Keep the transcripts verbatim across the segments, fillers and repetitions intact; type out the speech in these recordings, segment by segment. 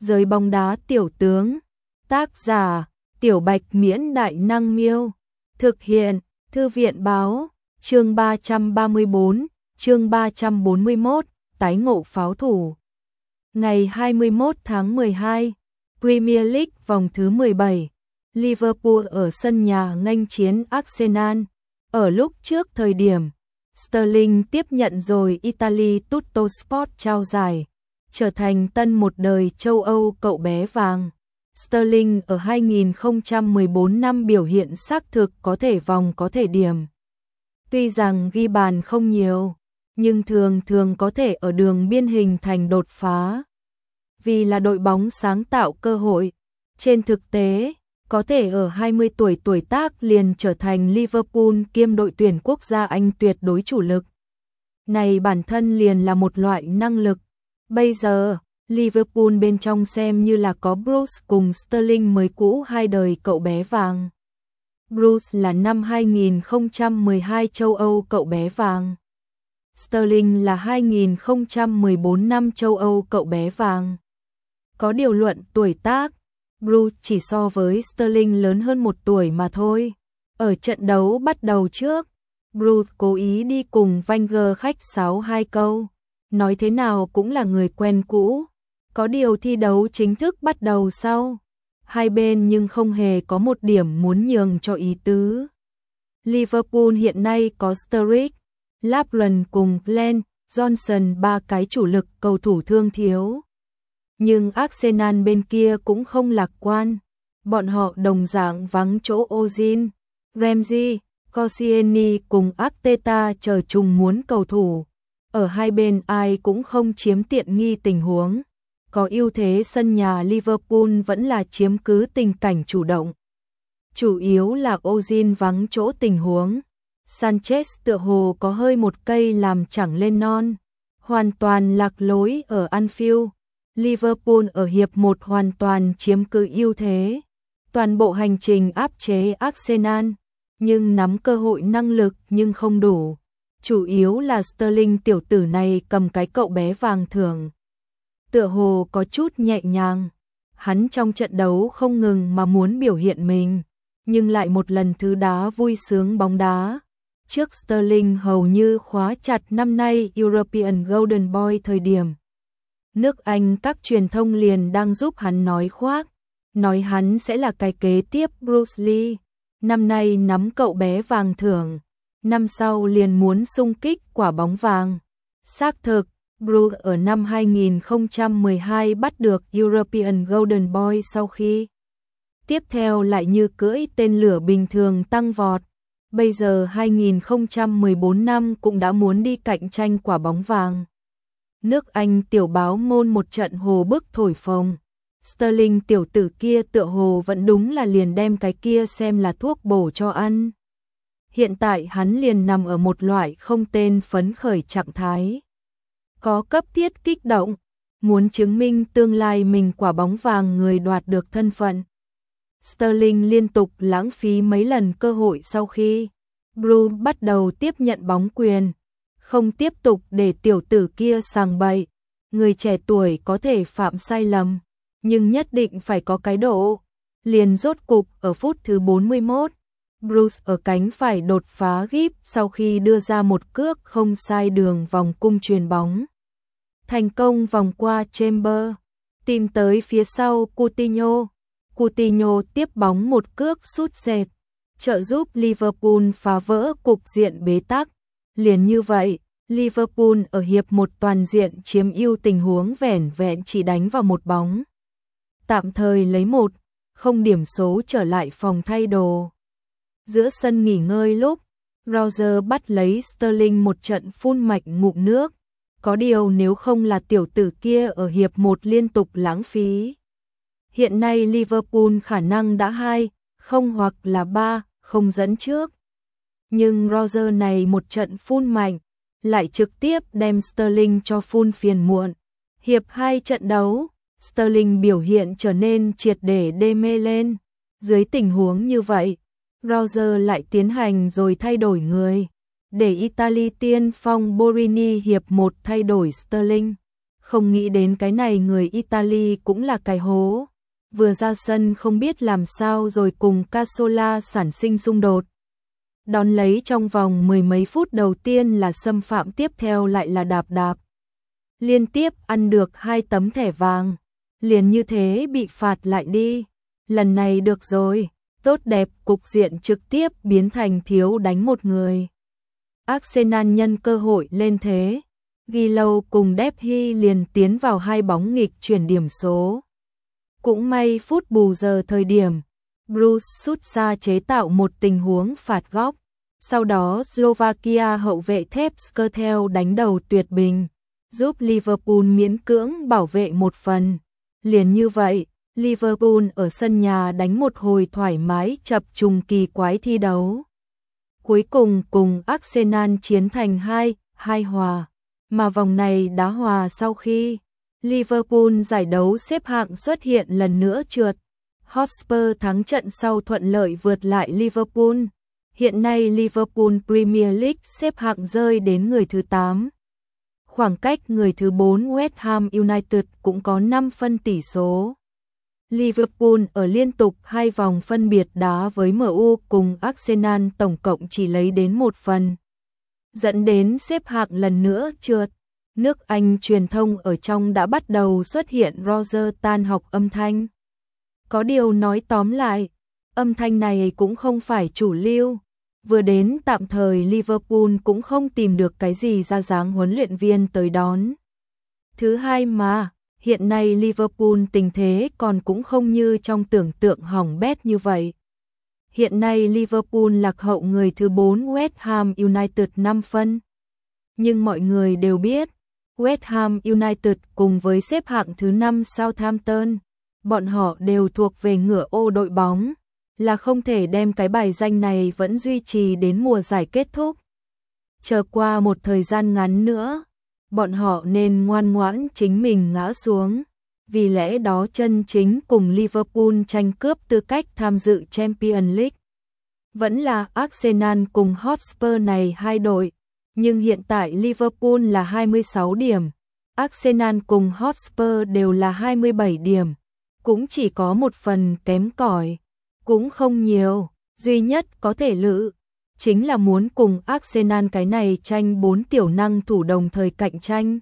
Giới bóng đá tiểu tướng. Tác giả: Tiểu Bạch Miễn Đại Năng Miêu. Thực hiện: Thư viện Báo. Chương ba trăm ba mươi tư, chương ba trăm bốn mươi mốt, tái ngộ pháo thủ. Ngày hai mươi mốt tháng mười hai, Premier League vòng thứ mười bảy, Liverpool ở sân nhà nghênh chiến Arsenal. Ở lúc trước thời điểm, Sterling tiếp nhận rồi Italy Tuttosport trao giải, trở thành tân một đời châu Âu cậu bé vàng. Sterling ở hai nghìn không trăm mười bốn năm biểu hiện xác thực có thể vòng có thể điểm. Tuy rằng ghi bàn không nhiều, nhưng thường thường có thể ở đường biên hình thành đột phá. Vì là đội bóng sáng tạo cơ hội, trên thực tế, có thể ở hai mươi tuổi tuổi tác liền trở thành Liverpool kiêm đội tuyển quốc gia Anh tuyệt đối chủ lực. Này bản thân liền là một loại năng lực. Bây giờ, Liverpool bên trong xem như là có Bruce cùng Sterling mới cũ hai đời cậu bé vàng. Bruce là năm hai nghìn không trăm mười hai châu Âu cậu bé vàng. Sterling là hai nghìn không trăm mười bốn năm châu Âu cậu bé vàng. Có điều luận tuổi tác, Bruce chỉ so với Sterling lớn hơn một tuổi mà thôi. Ở trận đấu bắt đầu trước, Bruce cố ý đi cùng Wenger khách sáo hai câu. Nói thế nào cũng là người quen cũ. Có điều thi đấu chính thức bắt đầu sau. Hai bên nhưng không hề có một điểm muốn nhường cho ý tứ. Liverpool hiện nay có Sturridge, Lampard cùng Glenn Johnson ba cái chủ lực cầu thủ thương thiếu. Nhưng Arsenal bên kia cũng không lạc quan. Bọn họ đồng dạng vắng chỗ Ozil, Ramsey, Koscielny cùng Arteta chờ chung muốn cầu thủ. Ở hai bên ai cũng không chiếm tiện nghi tình huống. Có ưu thế sân nhà Liverpool vẫn là chiếm cứ tình cảnh chủ động. Chủ yếu là Ozil vắng chỗ tình huống. Sanchez tựa hồ có hơi một cây làm chẳng lên non. Hoàn toàn lạc lối ở Anfield. Liverpool ở hiệp một hoàn toàn chiếm cứ ưu thế. Toàn bộ hành trình áp chế Arsenal. Nhưng nắm cơ hội năng lực nhưng không đủ. Chủ yếu là Sterling tiểu tử này cầm cái cậu bé vàng thưởng. Tựa hồ có chút nhẹ nhàng. Hắn trong trận đấu không ngừng mà muốn biểu hiện mình. Nhưng lại một lần thứ đá vui sướng bóng đá. Trước Sterling hầu như khóa chặt năm nay European Golden Boy thời điểm. Nước Anh các truyền thông liền đang giúp hắn nói khoác. Nói hắn sẽ là cái kế tiếp Bruce Lee. Năm nay nắm cậu bé vàng thưởng. Năm sau liền muốn xung kích quả bóng vàng. Xác thực, Bruce ở năm hai nghìn không trăm mười hai bắt được European Golden Boy sau khi tiếp theo lại như cưỡi tên lửa bình thường tăng vọt. Bây giờ hai nghìn không trăm mười bốn năm cũng đã muốn đi cạnh tranh quả bóng vàng. Nước Anh tiểu báo môn một trận hồ bức thổi phồng. Sterling tiểu tử kia tựa hồ vẫn đúng là liền đem cái kia xem là thuốc bổ cho ăn. Hiện tại hắn liền nằm ở một loại không tên phấn khởi trạng thái. Có cấp thiết kích động, muốn chứng minh tương lai mình quả bóng vàng người đoạt được thân phận. Sterling liên tục lãng phí mấy lần cơ hội sau khi Bruce bắt đầu tiếp nhận bóng quyền. Không tiếp tục để tiểu tử kia sàng bậy. Người trẻ tuổi có thể phạm sai lầm, nhưng nhất định phải có cái độ. Liền rốt cục ở phút thứ bốn mươi mốt. Bruce ở cánh phải đột phá gíp sau khi đưa ra một cước không sai đường vòng cung chuyền bóng. Thành công vòng qua Chamber, tìm tới phía sau Coutinho. Coutinho tiếp bóng một cước sút xẹt, trợ giúp Liverpool phá vỡ cục diện bế tắc. Liền như vậy, Liverpool ở hiệp một toàn diện chiếm ưu tình huống vẻn vẹn chỉ đánh vào một bóng. Tạm thời lấy một, không điểm số trở lại phòng thay đồ. Giữa sân nghỉ ngơi lúc, Roger bắt lấy Sterling một trận phun mạch ngụm nước. Có điều nếu không là tiểu tử kia ở hiệp một liên tục lãng phí. Hiện nay Liverpool khả năng đã hai, không hoặc là ba, không dẫn trước. Nhưng Roger này một trận phun mạnh, lại trực tiếp đem Sterling cho phun phiền muộn. Hiệp hai trận đấu, Sterling biểu hiện trở nên triệt để đê mê lên. Dưới tình huống như vậy, Roger lại tiến hành rồi thay đổi người. Để Italy tiên phong Borini hiệp một thay đổi Sterling. Không nghĩ đến cái này người Italy cũng là cái hố. Vừa ra sân không biết làm sao rồi cùng Cazorla sản sinh xung đột. Đón lấy trong vòng mười mấy phút đầu tiên là xâm phạm, tiếp theo lại là đạp đạp. Liên tiếp ăn được hai tấm thẻ vàng. Liền như thế bị phạt lại đi. Lần này được rồi, tốt đẹp, cục diện trực tiếp biến thành thiếu đánh một người. Arsenal nhân cơ hội lên thế. Gilo cùng Depay liền tiến vào hai bóng nghịch chuyển điểm số. Cũng may phút bù giờ thời điểm, Bruce sút xa chế tạo một tình huống phạt góc. Sau đó Slovakia hậu vệ thép Skrtel đánh đầu tuyệt bình, giúp Liverpool miễn cưỡng bảo vệ một phần. Liền như vậy, Liverpool ở sân nhà đánh một hồi thoải mái chập trùng kỳ quái thi đấu. Cuối cùng cùng Arsenal chiến thành hai hai hòa, mà vòng này đá hòa sau khi Liverpool giải đấu xếp hạng xuất hiện lần nữa trượt. Hotspur thắng trận sau thuận lợi vượt lại Liverpool. Hiện nay Liverpool Premier League xếp hạng rơi đến người thứ tám. Khoảng cách người thứ bốn West Ham United cũng có năm phân tỷ số. Liverpool ở liên tục hai vòng phân biệt đá với em u cùng Arsenal tổng cộng chỉ lấy đến một phần, dẫn đến xếp hạng lần nữa trượt. Nước Anh truyền thông ở trong đã bắt đầu xuất hiện Roger tan học âm thanh. Có điều nói tóm lại, âm thanh này cũng không phải chủ lưu. Vừa đến tạm thời Liverpool cũng không tìm được cái gì ra dáng huấn luyện viên tới đón. Thứ hai mà, hiện nay Liverpool tình thế còn cũng không như trong tưởng tượng hỏng bét như vậy. Hiện nay Liverpool lạc hậu người thứ bốn West Ham United năm phân. Nhưng mọi người đều biết, West Ham United cùng với xếp hạng thứ năm Southampton, bọn họ đều thuộc về ngựa ô đội bóng, là không thể đem cái bài danh này vẫn duy trì đến mùa giải kết thúc. Chờ qua một thời gian ngắn nữa, bọn họ nên ngoan ngoãn chính mình ngã xuống, vì lẽ đó chân chính cùng Liverpool tranh cướp tư cách tham dự Champions League. Vẫn là Arsenal cùng Hotspur này hai đội, nhưng hiện tại Liverpool là hai mươi sáu điểm, Arsenal cùng Hotspur đều là hai mươi bảy điểm, cũng chỉ có một phần kém cỏi, cũng không nhiều, duy nhất có thể lự chính là muốn cùng Arsenal cái này tranh bốn tiểu năng thủ đồng thời cạnh tranh.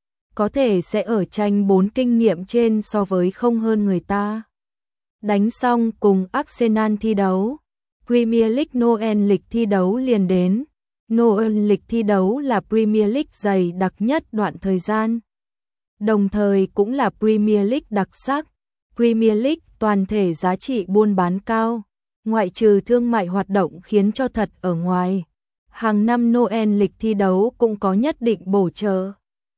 Có thể sẽ ở tranh bốn kinh nghiệm trên so với không hơn người ta. Đánh xong cùng Arsenal thi đấu, Premier League Noel League thi đấu liền đến. Noel League thi đấu là Premier League dày đặc nhất đoạn thời gian. Đồng thời cũng là Premier League đặc sắc. Premier League toàn thể giá trị buôn bán cao, ngoại trừ thương mại hoạt động khiến cho thật ở ngoài. Hàng năm Noel League thi đấu cũng có nhất định bổ trợ.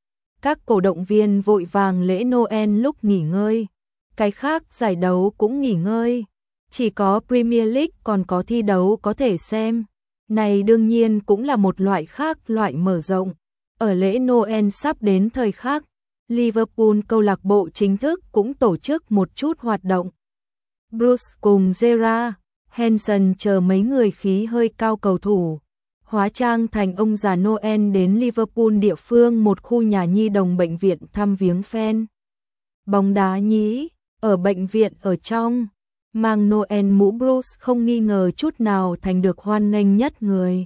Các cổ động viên vội vàng lễ Noel lúc nghỉ ngơi, cái khác giải đấu cũng nghỉ ngơi. Chỉ có Premier League còn có thi đấu có thể xem. Này đương nhiên cũng là một loại khác loại mở rộng. Ở lễ Noel sắp đến thời khắc, Liverpool câu lạc bộ chính thức cũng tổ chức một chút hoạt động. Bruce cùng Gerrard, Henson chờ mấy người khí hơi cao cầu thủ, hóa trang thành ông già Noel đến Liverpool địa phương một khu nhà nhi đồng bệnh viện thăm viếng fan. Bóng đá nhí, ở bệnh viện ở trong, mang Noel mũ Bruce không nghi ngờ chút nào thành được hoan nghênh nhất người.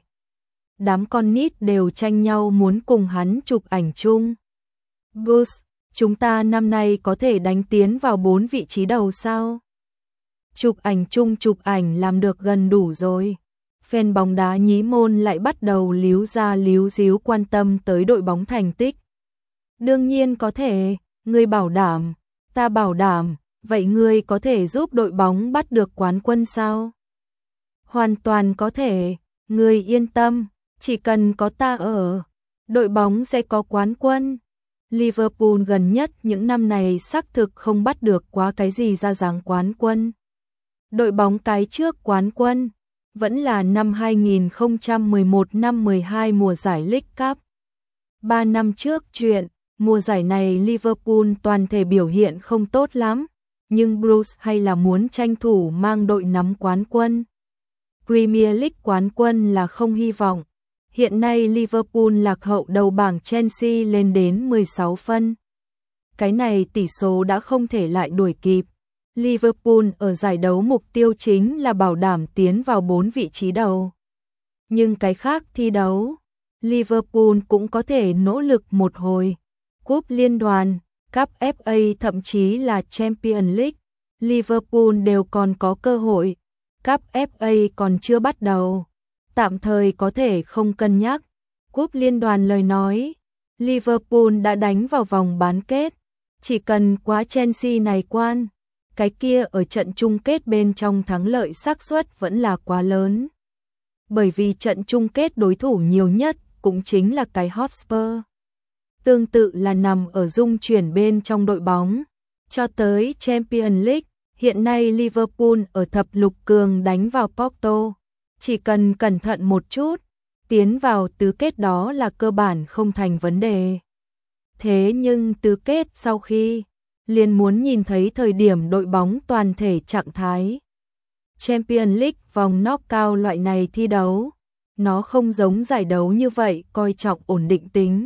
Đám con nít đều tranh nhau muốn cùng hắn chụp ảnh chung. Bruce, chúng ta năm nay có thể đánh tiến vào bốn vị trí đầu sao? Chụp ảnh chung chụp ảnh làm được gần đủ rồi. Fan bóng đá nhí môn lại bắt đầu líu ra líu díu quan tâm tới đội bóng thành tích. Đương nhiên có thể, ngươi bảo đảm, ta bảo đảm, vậy ngươi có thể giúp đội bóng bắt được quán quân sao? Hoàn toàn có thể, ngươi yên tâm, chỉ cần có ta ở, đội bóng sẽ có quán quân. Liverpool gần nhất những năm này xác thực không bắt được quá cái gì ra dáng quán quân. Đội bóng cái trước quán quân vẫn là năm hai nghìn không trăm mười một năm mười hai mùa giải League Cup. Ba năm trước chuyện, mùa giải này Liverpool toàn thể biểu hiện không tốt lắm, nhưng Bruce hay là muốn tranh thủ mang đội nắm quán quân. Premier League quán quân là không hy vọng. Hiện nay Liverpool lạc hậu đầu bảng Chelsea lên đến mười sáu phân. cái này tỷ số đã không thể lại đuổi kịp. Liverpool ở giải đấu mục tiêu chính là bảo đảm tiến vào bốn vị trí đầu. Nhưng cái khác thi đấu, Liverpool cũng có thể nỗ lực một hồi. Cúp Liên đoàn, Cup ép a thậm chí là Champions League, Liverpool đều còn có cơ hội. Cup ép a còn chưa bắt đầu, tạm thời có thể không cân nhắc. Cúp Liên đoàn lời nói, Liverpool đã đánh vào vòng bán kết, chỉ cần quá Chelsea này quan, cái kia ở trận chung kết bên trong thắng lợi xác suất vẫn là quá lớn. Bởi vì trận chung kết đối thủ nhiều nhất cũng chính là cái Hotspur. Tương tự là nằm ở dung chuyển bên trong đội bóng. Cho tới Champions League, hiện nay Liverpool ở thập lục cường đánh vào Porto. Chỉ cần cẩn thận một chút, tiến vào tứ kết đó là cơ bản không thành vấn đề. Thế nhưng tứ kết sau khi, liền muốn nhìn thấy thời điểm đội bóng toàn thể trạng thái. Champions League vòng knockout loại này thi đấu, nó không giống giải đấu như vậy coi trọng ổn định tính.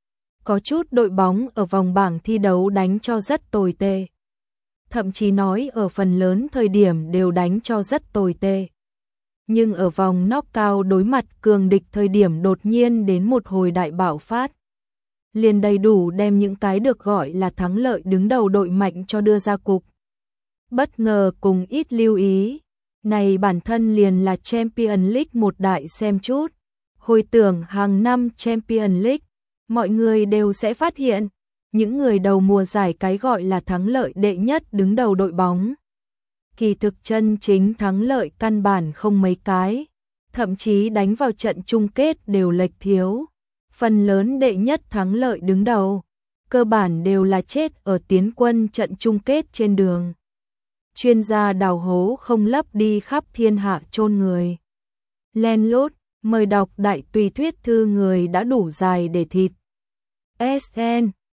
Có chút đội bóng ở vòng bảng thi đấu đánh cho rất tồi tệ. Thậm chí nói ở phần lớn thời điểm đều đánh cho rất tồi tệ. Nhưng ở vòng knockout đối mặt cường địch thời điểm đột nhiên đến một hồi đại bạo phát. Liền đầy đủ đem những cái được gọi là thắng lợi đứng đầu đội mạnh cho đưa ra cục. Bất ngờ cùng ít lưu ý. Này bản thân liền là Champions League một đại xem chút. Hồi tưởng hàng năm Champions League, mọi người đều sẽ phát hiện, những người đầu mùa giải cái gọi là thắng lợi đệ nhất đứng đầu đội bóng. Kỳ thực chân chính thắng lợi căn bản không mấy cái, thậm chí đánh vào trận chung kết đều lệch thiếu. Phần lớn đệ nhất thắng lợi đứng đầu, cơ bản đều là chết ở tiến quân trận chung kết trên đường. Chuyên gia đào hố không lấp đi khắp thiên hạ chôn người. Len lút, mời đọc đại tùy thuyết thư người đã đủ dài để thịt. ét en